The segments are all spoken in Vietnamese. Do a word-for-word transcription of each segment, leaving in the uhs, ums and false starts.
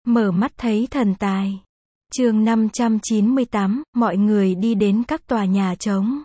Mở mắt thấy thần tài. Chương năm trăm chín mươi tám, mọi người đi đến các tòa nhà trống.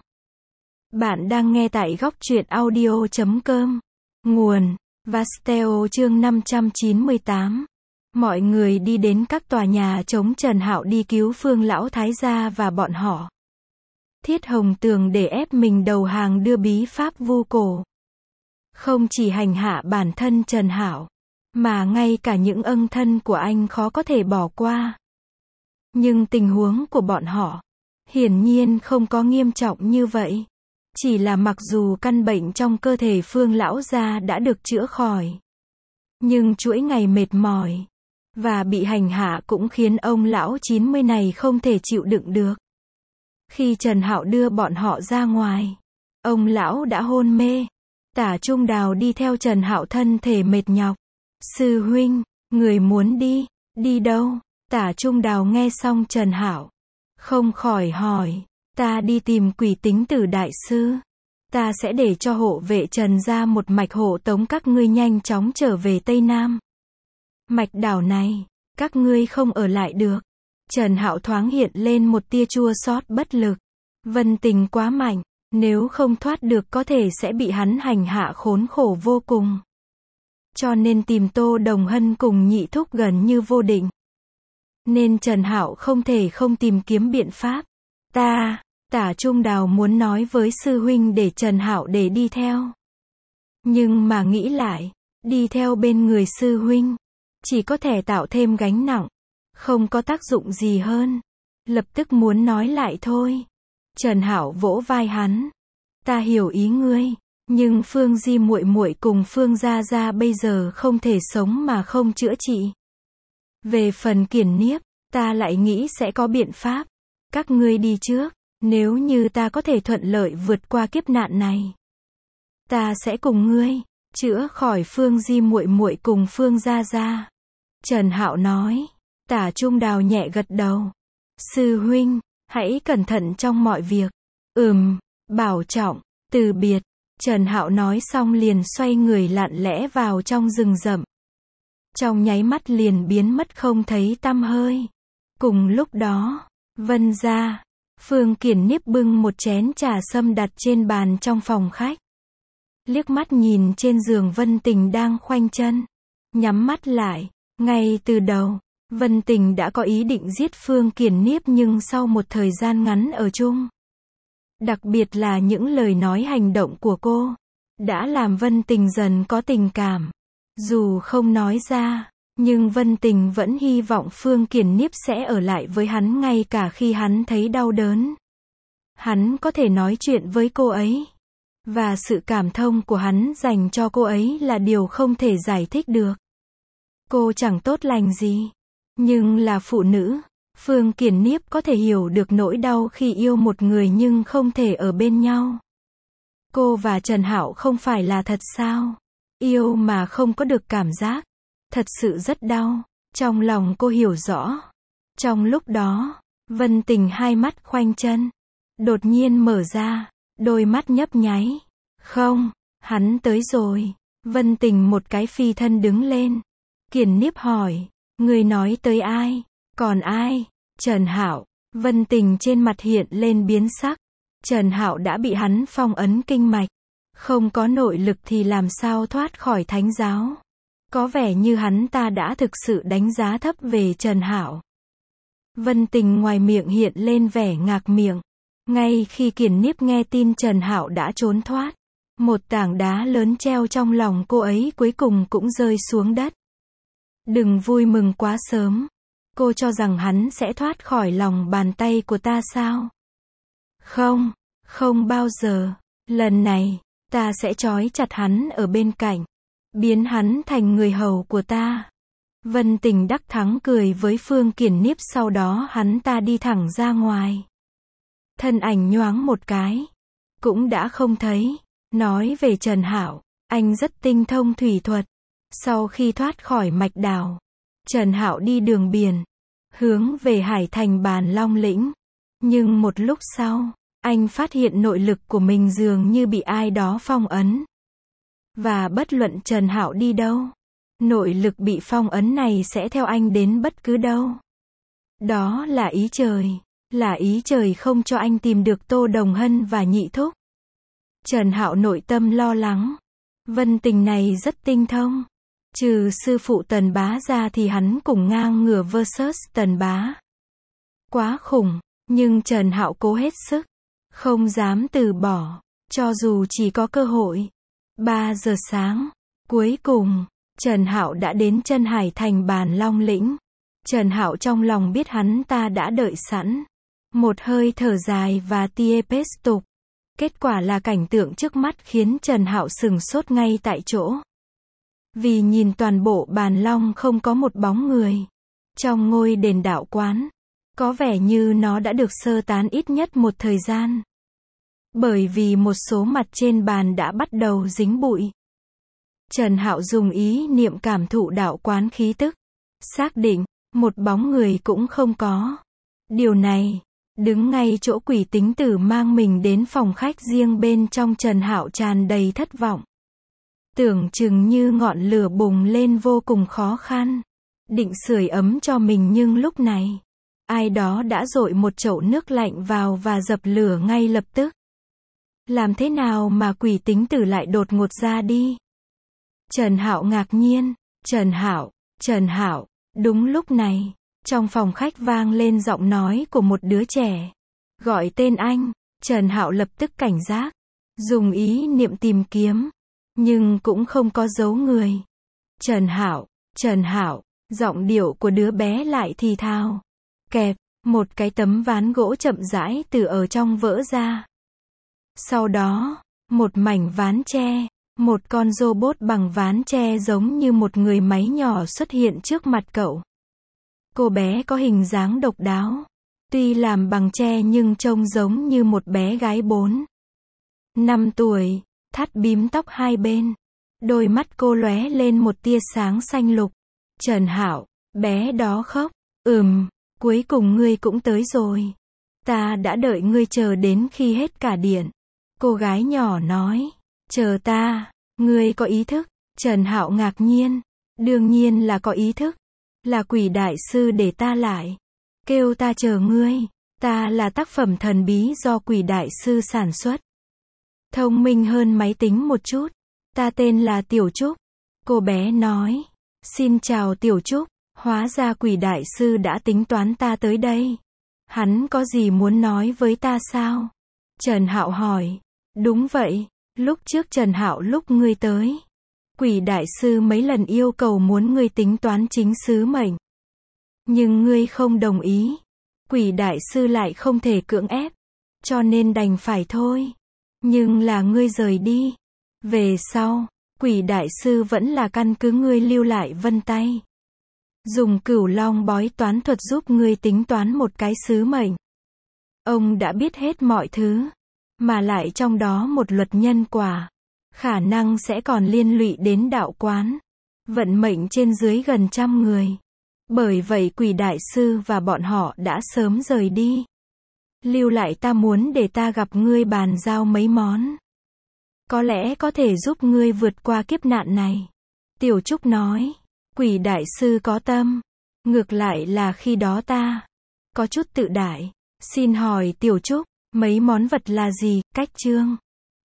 Bạn đang nghe tại góc truyện audio chấm com. Nguồn: Vasteo. Chương năm trăm chín mươi tám. Mọi người đi đến các tòa nhà trống. Trần Hạo đi cứu Phương lão thái gia và bọn họ. Thiết Hồng Tường để ép mình đầu hàng đưa bí pháp vu cổ. Không chỉ hành hạ bản thân Trần Hạo, mà ngay cả những ân thân của anh khó có thể bỏ qua. Nhưng tình huống của bọn họ hiển nhiên không có nghiêm trọng như vậy. Chỉ là mặc dù căn bệnh trong cơ thể Phương lão gia đã được chữa khỏi, nhưng chuỗi ngày mệt mỏi và bị hành hạ cũng khiến ông lão chín mươi này không thể chịu đựng được. Khi Trần Hạo đưa bọn họ ra ngoài, ông lão đã hôn mê. Tả Trung Đào đi theo Trần Hạo thân thể mệt nhọc. Sư huynh, người muốn đi, đi đâu? Tả Trung Đào nghe xong Trần Hạo, không khỏi hỏi, ta đi tìm Quỷ Tính Tử đại sư. Ta sẽ để cho hộ vệ Trần ra một mạch hộ tống các ngươi nhanh chóng trở về Tây Nam. Mạch đảo này, các ngươi không ở lại được. Trần Hạo thoáng hiện lên một tia chua xót bất lực. Vân Tình quá mạnh, nếu không thoát được có thể sẽ bị hắn hành hạ khốn khổ vô cùng. Cho nên tìm Tô Đồng Hân cùng Nhị Thúc gần như vô định. Nên Trần Hạo không thể không tìm kiếm biện pháp. Ta, Tả Trung Đào muốn nói với sư huynh để Trần Hạo để đi theo. Nhưng mà nghĩ lại, đi theo bên người sư huynh, chỉ có thể tạo thêm gánh nặng, không có tác dụng gì hơn. Lập tức muốn nói lại thôi. Trần Hạo vỗ vai hắn. Ta hiểu ý ngươi, nhưng Phương Di muội muội cùng Phương Gia Gia bây giờ không thể sống mà không chữa trị. Về phần Kiển Niếp, ta lại nghĩ sẽ có biện pháp. Các ngươi đi trước, nếu như ta có thể thuận lợi vượt qua kiếp nạn này, ta sẽ cùng ngươi chữa khỏi Phương Di muội muội cùng Phương Gia Gia. Trần Hạo nói. Tả Trung Đào nhẹ gật đầu. Sư huynh, hãy cẩn thận trong mọi việc. Ừm, bảo trọng. Từ biệt. Trần Hạo nói xong liền xoay người lặng lẽ vào trong rừng rậm. Trong nháy mắt liền biến mất không thấy tăm hơi. Cùng lúc đó, Vân gia, Phương Kiển Niếp bưng một chén trà sâm đặt trên bàn trong phòng khách. Liếc mắt nhìn trên giường Vân Tình đang khoanh chân, nhắm mắt lại. Ngay từ đầu, Vân Tình đã có ý định giết Phương Kiển Niếp, nhưng sau một thời gian ngắn ở chung, đặc biệt là những lời nói hành động của cô, đã làm Vân Tình dần có tình cảm. Dù không nói ra, nhưng Vân Tình vẫn hy vọng Phương Kiển Niếp sẽ ở lại với hắn ngay cả khi hắn thấy đau đớn. Hắn có thể nói chuyện với cô ấy. Và sự cảm thông của hắn dành cho cô ấy là điều không thể giải thích được. Cô chẳng tốt lành gì, nhưng là phụ nữ. Phương Kiển Niếp có thể hiểu được nỗi đau khi yêu một người nhưng không thể ở bên nhau. Cô và Trần Hạo không phải là thật sao? Yêu mà không có được cảm giác, thật sự rất đau. Trong lòng cô hiểu rõ. Trong lúc đó, Vân Tình hai mắt khoanh chân, đột nhiên mở ra, đôi mắt nhấp nháy. Không, hắn tới rồi. Vân Tình một cái phi thân đứng lên. Kiển Niếp hỏi, người nói tới ai? Còn ai? Trần Hạo. Vân Tình trên mặt hiện lên biến sắc. Trần Hạo đã bị hắn phong ấn kinh mạch, không có nội lực thì làm sao thoát khỏi thánh giáo. Có vẻ như hắn ta đã thực sự đánh giá thấp về Trần Hạo. Vân Tình ngoài miệng hiện lên vẻ ngạc miệng. Ngay khi Kiển Niếp nghe tin Trần Hạo đã trốn thoát, một tảng đá lớn treo trong lòng cô ấy cuối cùng cũng rơi xuống đất. Đừng vui mừng quá sớm. Cô cho rằng hắn sẽ thoát khỏi lòng bàn tay của ta sao? Không, không bao giờ. Lần này, ta sẽ trói chặt hắn ở bên cạnh, biến hắn thành người hầu của ta. Vân Tình đắc thắng cười với Phương Kiển Niếp, sau đó hắn ta đi thẳng ra ngoài. Thân ảnh nhoáng một cái, cũng đã không thấy. Nói về Trần Hạo, anh rất tinh thông thủy thuật. Sau khi thoát khỏi mạch đảo, Trần Hạo đi đường biển, hướng về Hải Thành Bàn Long Lĩnh. Nhưng một lúc sau, anh phát hiện nội lực của mình dường như bị ai đó phong ấn. Và bất luận Trần Hạo đi đâu, Nội lực bị phong ấn này sẽ theo anh đến bất cứ đâu. Đó là ý trời. Là ý trời không cho anh tìm được Tô Đồng Hân và Nhị Thúc. Trần Hạo nội tâm lo lắng. Vân Tình này rất tinh thông. Trừ sư phụ Tần Bá ra thì hắn cùng ngang ngửa versus Tần Bá. Quá khủng, nhưng Trần Hạo cố hết sức. Không dám từ bỏ, cho dù chỉ có cơ hội. ba giờ sáng, cuối cùng, Trần Hạo đã đến Chân Hải Thành Bàn Long Lĩnh. Trần Hạo trong lòng biết hắn ta đã đợi sẵn. Một hơi thở dài và tia pết tục. Kết quả là cảnh tượng trước mắt khiến Trần Hạo sừng sốt ngay tại chỗ. Vì nhìn toàn bộ Bàn Long không có một bóng người. Trong ngôi đền đạo quán, có vẻ như nó đã được sơ tán ít nhất một thời gian. Bởi vì một số mặt trên bàn đã bắt đầu dính bụi. Trần Hạo dùng ý niệm cảm thụ đạo quán khí tức. Xác định, một bóng người cũng không có. Điều này, đứng ngay chỗ Quỷ Tính Tử mang mình đến phòng khách riêng bên trong, Trần Hạo tràn đầy thất vọng. Tưởng chừng như ngọn lửa bùng lên vô cùng khó khăn. Định sưởi ấm cho mình nhưng lúc này, ai đó đã dội một chậu nước lạnh vào và dập lửa ngay lập tức. Làm thế nào mà Quỷ Tính Tử lại đột ngột ra đi? Trần Hạo ngạc nhiên. Trần Hạo, Trần Hạo. Đúng lúc này, trong phòng khách vang lên giọng nói của một đứa trẻ. Gọi tên anh. Trần Hạo lập tức cảnh giác. Dùng ý niệm tìm kiếm. Nhưng cũng không có dấu người. Trần Hạo, Trần Hạo. Giọng điệu của đứa bé lại thì thào. Kẹp, một cái tấm ván gỗ chậm rãi từ ở trong vỡ ra. Sau đó, một mảnh ván tre, một con robot bằng ván tre giống như một người máy nhỏ xuất hiện trước mặt cậu. Cô bé có hình dáng độc đáo. Tuy làm bằng tre nhưng trông giống như một bé gái bốn năm tuổi, thắt bím tóc hai bên. Đôi mắt cô lóe lên một tia sáng xanh lục. Trần Hạo, bé đó khóc. Ừm, cuối cùng ngươi cũng tới rồi. Ta đã đợi ngươi chờ đến khi hết cả điện. Cô gái nhỏ nói. Chờ ta, ngươi có ý thức? Trần Hạo ngạc nhiên. Đương nhiên là có ý thức. Là Quỷ đại sư để ta lại. Kêu ta chờ ngươi. Ta là tác phẩm thần bí do Quỷ đại sư sản xuất. Thông minh hơn máy tính một chút. Ta tên là Tiểu Trúc. Cô bé nói. Xin chào Tiểu Trúc. Hóa ra Quỷ đại sư đã tính toán ta tới đây. Hắn có gì muốn nói với ta sao? Trần Hạo hỏi. Đúng vậy. Lúc trước Trần Hạo lúc ngươi tới, Quỷ đại sư mấy lần yêu cầu muốn ngươi tính toán chính sứ mệnh. Nhưng ngươi không đồng ý. Quỷ đại sư lại không thể cưỡng ép. Cho nên đành phải thôi. Nhưng là ngươi rời đi. Về sau, Quỷ đại sư vẫn là căn cứ ngươi lưu lại vân tay. Dùng cửu long bói toán thuật giúp ngươi tính toán một cái sứ mệnh. Ông đã biết hết mọi thứ. Mà lại trong đó một luật nhân quả. Khả năng sẽ còn liên lụy đến đạo quán. Vận mệnh trên dưới gần trăm người. Bởi vậy Quỷ đại sư và bọn họ đã sớm rời đi. Lưu lại ta muốn để ta gặp ngươi bàn giao mấy món. Có lẽ có thể giúp ngươi vượt qua kiếp nạn này. Tiểu Trúc nói. Quỷ đại sư có tâm. Ngược lại là khi đó ta có chút tự đại. Xin hỏi Tiểu Trúc, mấy món vật là gì? Cách chương